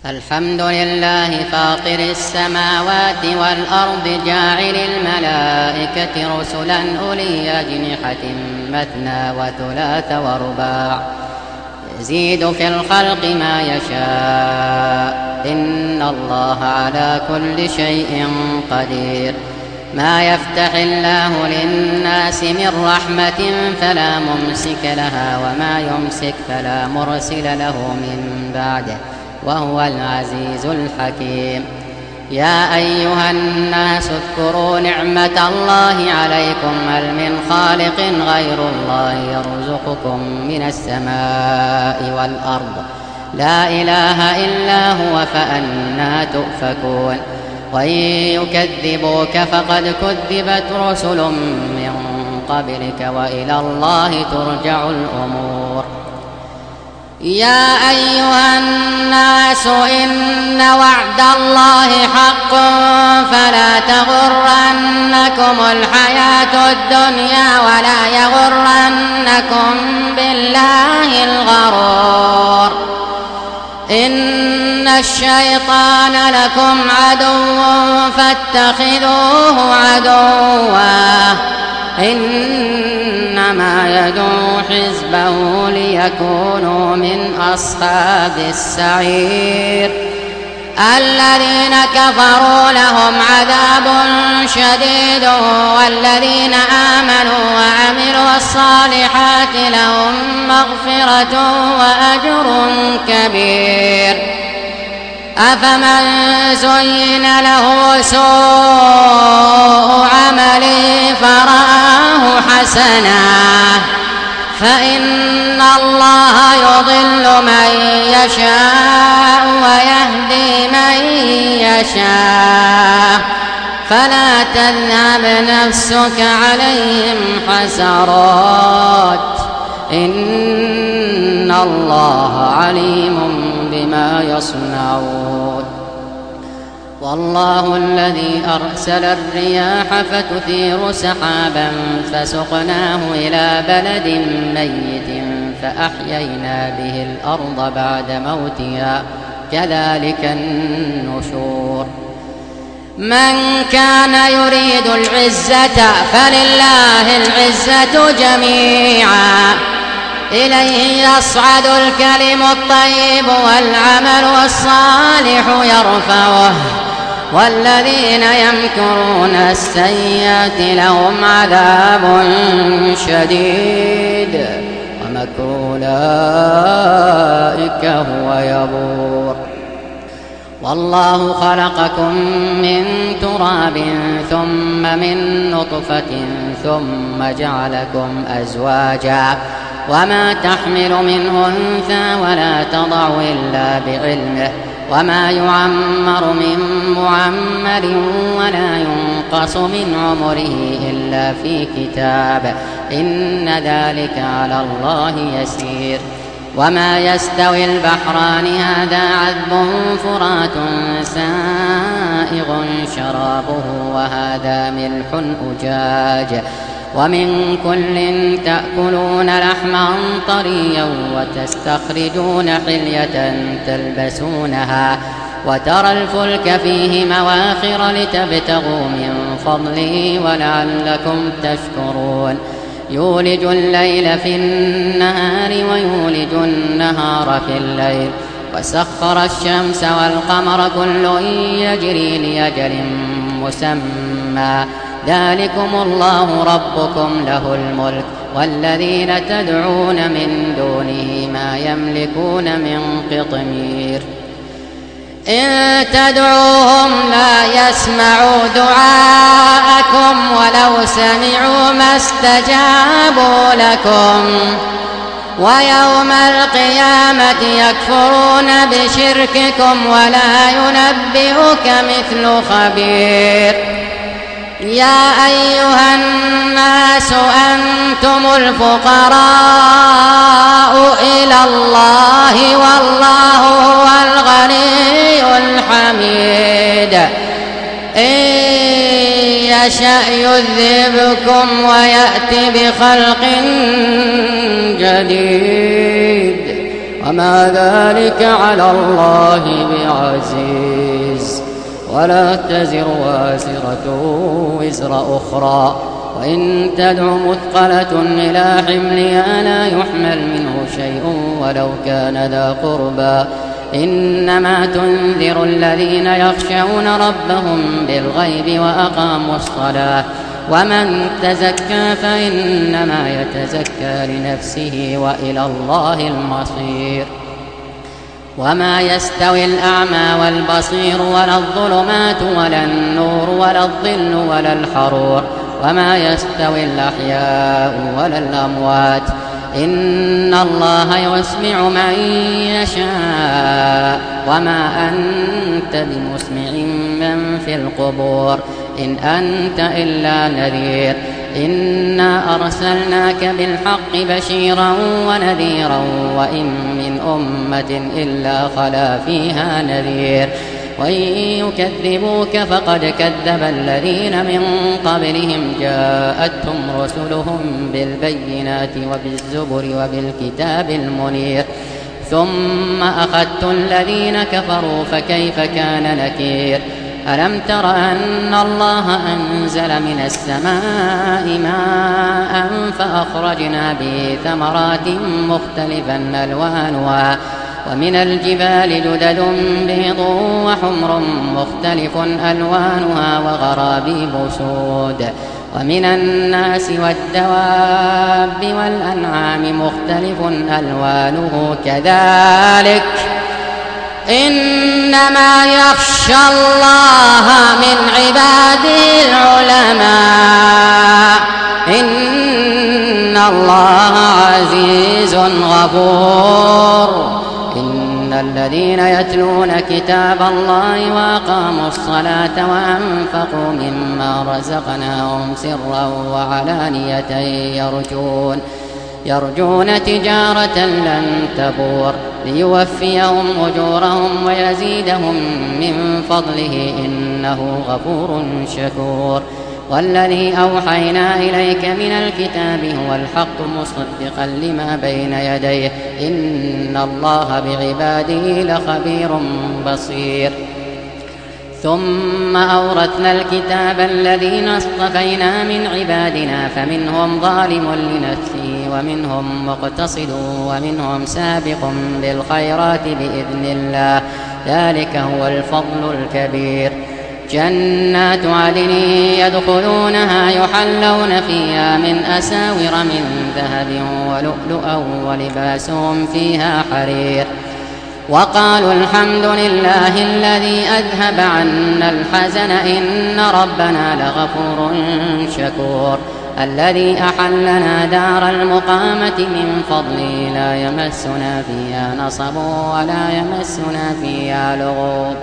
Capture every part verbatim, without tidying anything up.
الحمد لله فاطر السماوات والأرض جاعل الملائكة رسلا أولي أجنحة مثنى وثلاث ورباع يزيد في الخلق ما يشاء إن الله على كل شيء قدير. ما يفتح الله للناس من رحمة فلا ممسك لها وما يمسك فلا مرسل له من بعده وهو العزيز الحكيم. يا أيها الناس اذكروا نعمة الله عليكم هل من خالق غير الله يرزقكم من السماء والأرض لا إله إلا هو فأنى تؤفكون. وإن يكذبوك فقد كذبت رسل من قبلك وإلى الله ترجع الأمور. يا أيها الناس إن وعد الله حق فلا تغرنكم الحياة الدنيا ولا يغرنكم بالله الغرور. إن الشيطان لكم عدو فاتخذوه عدوا إنما يدعو حزبه ليكونوا من أصحاب السعير. الذين كفروا لهم عذاب شديد والذين آمنوا وعملوا الصالحات لهم مغفرة وأجر كبير. أفمن زين له سوء عمله فرآه حسنا فإن الله يضل من يشاء ويهدي من يشاء فلا تذهب نفسك عليهم حسرات إن الله عليم بما يصنعون. والله الذي أرسل الرياح فتثير سحابا فسقناه إلى بلد ميت فأحيينا به الأرض بعد موتها كذلك النشور. من كان يريد العزة فلله العزة جميعا إليه يصعد الكلم الطيب والعمل الصالح يرفعه والذين يمكرون السيئات لهم عذاب شديد ومكر أولئك هو يبور. والله خلقكم من تراب ثم من نطفة ثم جعلكم أزواجا وما تحمل من أنثى ولا تضع إلا بعلمه وما يعمر من معمر ولا ينقص من عمره إلا في كتاب إن ذلك على الله يسير. وما يستوي البحران هذا عذب فرات سائغ شرابه وهذا ملح أجاج ومن كل تأكلون لحما طريا وتستخرجون حلية تلبسونها وترى الفلك فيه مواخر لتبتغوا من فضله ولعلكم تشكرون. يولج الليل في النهار ويولج النهار في الليل وسخر الشمس والقمر كل يجري لأجل مسمى ذلكم الله ربكم له الملك والذين تدعون من دونه ما يملكون من قطمير. إن تدعوهم لا يسمعوا دعاءكم ولو سمعوا ما استجابوا لكم ويوم القيامة يكفرون بشرككم ولا ينبئك مثل خبير. يا أيها الناس أنتم الفقراء إلى الله والله هو الغني الحميد. إن يشأ يذهبكم ويأتي بخلق جديد وما ذلك على الله بعزيز. ولا تزر وازرة وزر أخرى وإن تدع مثقلة إلى حملها لا يحمل منه شيء ولو كان ذا قربى إنما تنذر الذين يخشون ربهم بالغيب وأقاموا الصلاة ومن تزكى فإنما يتزكى لنفسه وإلى الله المصير. وما يستوي الأعمى والبصير ولا الظلمات ولا النور ولا الظل ولا الحرور وما يستوي الأحياء ولا الأموات إن الله يسمع من يشاء وما أنت بمسمع من في القبور إن أنت إلا نذير. إنا أرسلناك بالحق بشيرا ونذيرا وإن من أمة إلا خلا فيها نذير وإن يكذبوك فقد كذب الذين من قبلهم جاءتهم رسلهم بالبينات وبالزبر وبالكتاب المنير ثم أخذت الذين كفروا فكيف كان نكير. ألم تر أن الله أنزل من السماء ماء فأخرجنا به ثمرات مختلفا ألوانها ومن الجبال جدد بيض وحمر مختلف ألوانها وغرابيب سود ومن الناس والدواب والأنعام مختلف ألوانه كذلك إنما يخشى الله من عباده العلماء إن الله عزيز غفور. إن الذين يتلون كتاب الله وأقاموا الصلاة وأنفقوا مما رزقناهم سرا وعلانية يرجون يرجون تجارة لن تبور ليوفيهم أجورهم ويزيدهم من فضله إنه غفور شكور. والذي أوحينا إليك من الكتاب هو الحق مصدقا لما بين يديه إن الله بعباده لخبير بصير. ثم أورثنا الكتاب الذين اصطفينا من عبادنا فمنهم ظالم لنفسه ومنهم مقتصد ومنهم سابق بالخيرات بإذن الله ذلك هو الفضل الكبير. جنات عدن يدخلونها يحلون فيها من أساور من ذهب ولؤلؤا ولباسهم فيها حرير وقالوا الحمد لله الذي أذهب عنا الحزن إن ربنا لغفور شكور. الذي أحلنا دار المقامة من فضله لا يمسنا فيها نصب ولا يمسنا فيها لغوب.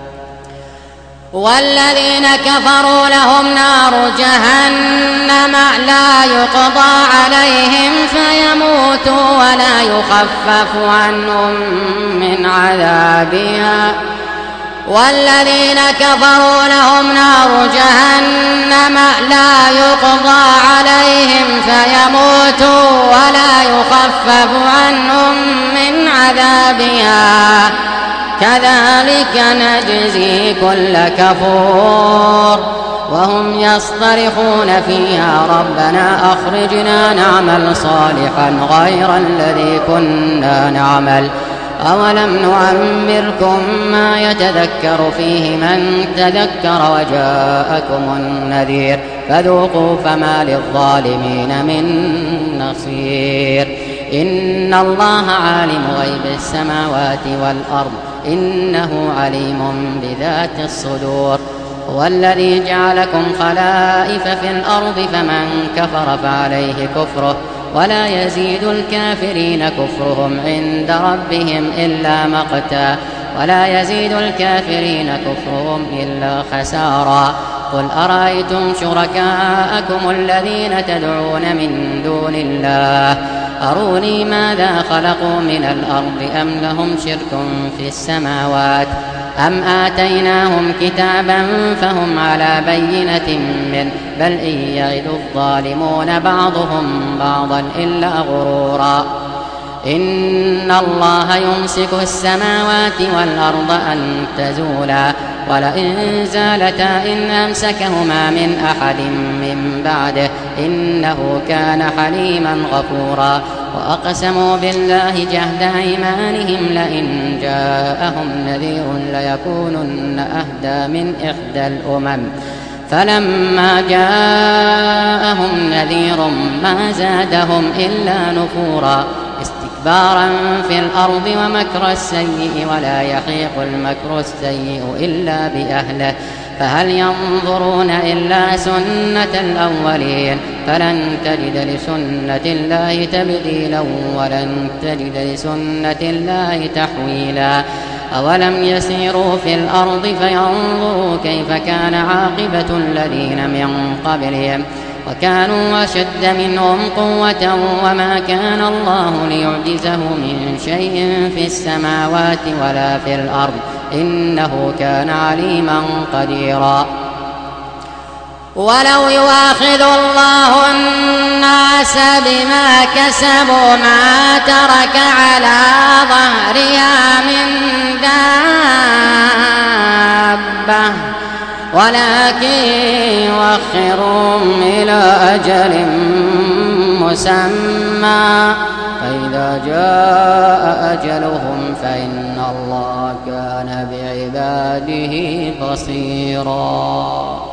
والذين كفروا لهم نار جهنم لا يقضى عليهم فيموتوا ولا يخفف عنهم من عذابها. والذين كفروا لهم نار جهنم لا يقضى عليهم فيموتوا ولا يخفف عنهم من عذابها كذلك نجزي كل كفور. وهم يصطرخون فيها ربنا أخرجنا نعمل صالحا غير الذي كنا نعمل أولم نعمركم ما يتذكر فيه من تذكر وجاءكم النذير فذوقوا فما للظالمين من نصير. إن الله عالم غيب السماوات والأرض إنه عليم بذات الصدور. هو الذي جعلكم خلائف في الأرض فمن كفر فعليه كفره ولا يزيد الكافرين كفرهم عند ربهم إلا مقتا ولا يزيد الكافرين كفرهم إلا خسارا. قل أرأيتم شركاءكم الذين تدعون من دون الله أروني ماذا خلقوا من الأرض أم لهم شرك في السماوات أم آتيناهم كتابا فهم على بينة منه بل إن يعد الظالمون بعضهم بعضا إلا غرورا. إن الله يمسك السماوات والأرض أن تزولا ولئن زالتا إن أمسكهما من أحد من بعده إنه كان حليما غفورا وأقسموا بالله جهد أيمانهم لئن جاءهم نذير ليكونن أهدى من إحدى الأمم فلما جاءهم نذير ما زادهم إلا نفورا استكبارا في الأرض ومكر السيء ولا يحيق المكر السيء إلا بأهله فهل ينظرون إلا سنة الأولين فلن تجد لسنة الله تبديلا ولن تجد لسنة الله تحويلا أولم يسيروا في الأرض فينظروا كيف كان عاقبة الذين من قبلهم وكانوا أشد منهم قوة وما كان الله ليعجزه من شيء في السماوات ولا في الأرض إنه كان عليما قديرا ولو يؤاخذ الله الناس بما كسبوا ما ترك على ظهرها من دابة ولكن يؤخرهم إلى أجل مسمى فإذا جاء أجلهم فإن الله كان بعباده بصيرا.